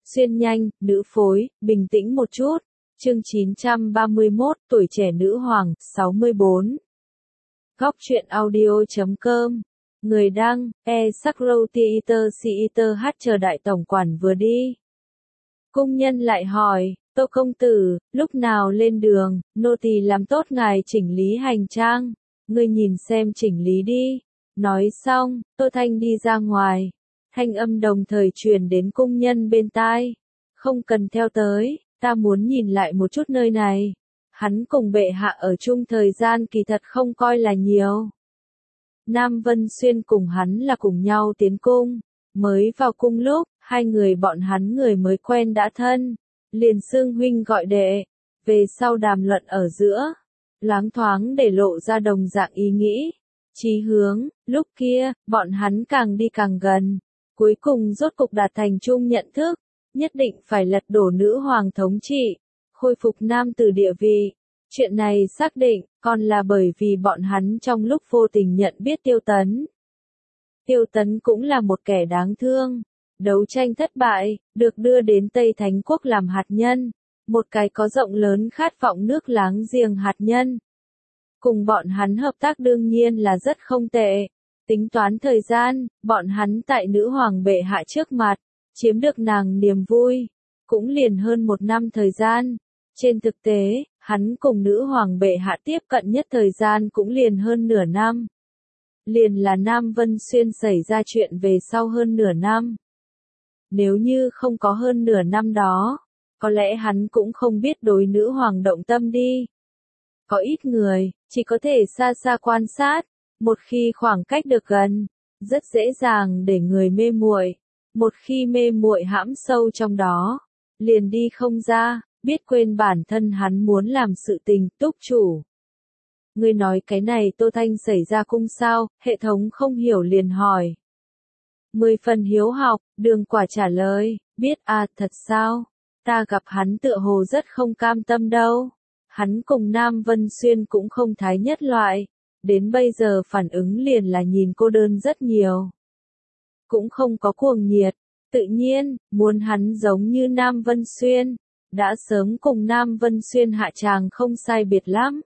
Xuyên nhanh, nữ phối, bình tĩnh một chút. Chương 931, tuổi trẻ nữ hoàng, 64. Góc truyện audio.com. Người đăng, Sakrow Theater chờ đại tổng quản vừa đi. Cung nhân lại hỏi, Tô công tử, lúc nào lên đường, nô tỳ làm tốt ngài chỉnh lý hành trang. Ngươi nhìn xem chỉnh lý đi. Nói xong, Tô Thanh đi ra ngoài. Thanh âm đồng thời truyền đến cung nhân bên tai. Không cần theo tới, ta muốn nhìn lại một chút nơi này. Hắn cùng bệ hạ ở chung thời gian kỳ thật không coi là nhiều. Nam Vân Xuyên cùng hắn là cùng nhau tiến cung. Mới vào cung lúc, hai người bọn hắn người mới quen đã thân. Liền xưng huynh gọi đệ. Về sau đàm luận ở giữa. Loáng thoáng để lộ ra đồng dạng ý nghĩ. Chí hướng, lúc kia, bọn hắn càng đi càng gần. Cuối cùng rốt cục đạt thành chung nhận thức. Nhất định phải lật đổ nữ hoàng thống trị. Khôi phục nam tử địa vị. Chuyện này xác định, còn là bởi vì bọn hắn trong lúc vô tình nhận biết Tiêu Tấn. Tiêu Tấn cũng là một kẻ đáng thương. Đấu tranh thất bại, được đưa đến Tây Thánh Quốc làm hạt nhân. Một cái có rộng lớn khát vọng nước láng giềng hạt nhân. Cùng bọn hắn hợp tác đương nhiên là rất không tệ. Tính toán thời gian, bọn hắn tại nữ hoàng bệ hạ trước mặt, chiếm được nàng niềm vui. Cũng liền hơn 1 năm thời gian. Trên thực tế, hắn cùng nữ hoàng bệ hạ tiếp cận nhất thời gian cũng liền hơn nửa năm. Liền là Nam Vân Xuyên xảy ra chuyện về sau hơn nửa năm. Nếu như không có hơn nửa năm đó, có lẽ hắn cũng không biết đối nữ hoàng động tâm đi. Có ít người, chỉ có thể xa xa quan sát, một khi khoảng cách được gần, rất dễ dàng để người mê muội. Một khi mê muội hãm sâu trong đó, liền đi không ra, biết quên bản thân hắn muốn làm sự tình. Túc chủ. Ngươi nói cái này Tô Thanh xảy ra cung sao, hệ thống không hiểu liền hỏi. 10 phần hiếu học, Đường Quả trả lời, biết à, thật sao? Ta gặp hắn tựa hồ rất không cam tâm đâu. Hắn cùng Nam Vân Xuyên cũng không thái nhất loại. Đến bây giờ phản ứng liền là nhìn cô đơn rất nhiều. Cũng không có cuồng nhiệt. Tự nhiên, muốn hắn giống như Nam Vân Xuyên. Đã sớm cùng Nam Vân Xuyên hạ tràng không sai biệt lắm.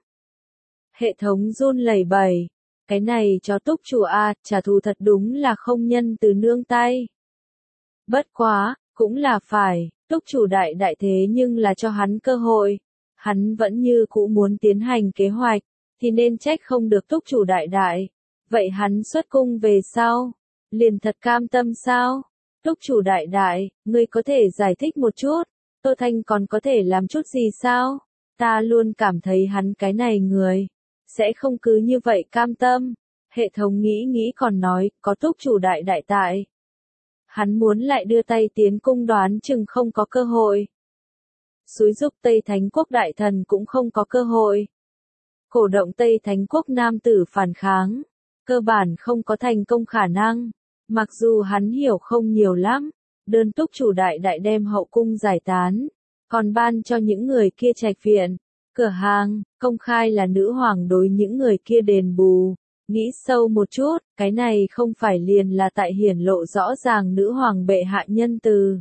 Hệ thống run lẩy bẩy. Cái này cho túc chủ a, trả thù thật đúng là không nhân từ nương tay. Bất quá, cũng là phải, túc chủ đại thế nhưng là cho hắn cơ hội. Hắn vẫn như cũ muốn tiến hành kế hoạch, thì nên trách không được túc chủ đại. Vậy hắn xuất cung về sau, liền thật cam tâm sao? Túc chủ đại, ngươi có thể giải thích một chút, Tô Thanh còn có thể làm chút gì sao? Ta luôn cảm thấy hắn cái này người, sẽ không cứ như vậy cam tâm. Hệ thống nghĩ còn nói, có túc chủ đại tại. Hắn muốn lại đưa tay tiến cung đoán chừng không có cơ hội. Xúi giúp Tây Thánh Quốc đại thần cũng không có cơ hội. Cổ động Tây Thánh Quốc nam tử phản kháng, cơ bản không có thành công khả năng. Mặc dù hắn hiểu không nhiều lắm, đơn túc chủ đại đem hậu cung giải tán, còn ban cho những người kia trạch viện, cửa hàng, công khai là nữ hoàng đối những người kia đền bù. Nghĩ sâu một chút, cái này không phải liền là tại hiển lộ rõ ràng nữ hoàng bệ hạ nhân từ.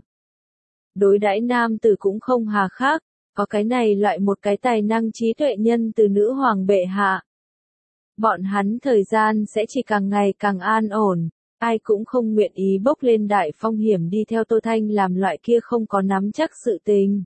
Đối đãi nam tử cũng không hà khắc, có cái này loại một cái tài năng trí tuệ nhân từ nữ hoàng bệ hạ. Bọn hắn thời gian sẽ chỉ càng ngày càng an ổn, ai cũng không nguyện ý bốc lên đại phong hiểm đi theo Tô Thanh làm loại kia không có nắm chắc sự tình.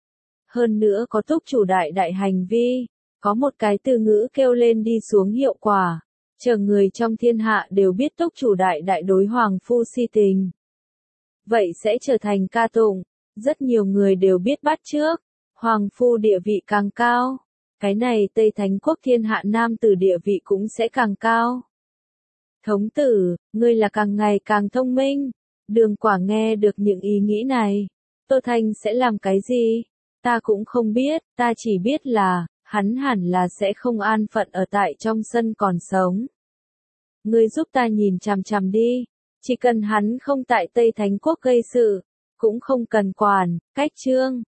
Hơn nữa có túc chủ đại hành vi, có một cái từ ngữ kêu lên đi xuống hiệu quả, chờ người trong thiên hạ đều biết túc chủ đại đối hoàng phu si tình. Vậy sẽ trở thành ca tụng, rất nhiều người đều biết bắt chước, hoàng phu địa vị càng cao, cái này Tây Thánh Quốc thiên hạ nam tử địa vị cũng sẽ càng cao. Thống tử, ngươi là càng ngày càng thông minh. Đường Quả nghe được những ý nghĩ này. Tô Thanh sẽ làm cái gì? Ta cũng không biết, ta chỉ biết là, hắn hẳn là sẽ không an phận ở tại trong sân còn sống. Ngươi giúp ta nhìn chằm đi. Chỉ cần hắn không tại Tây Thánh Quốc gây sự, cũng không cần quản, cách chương.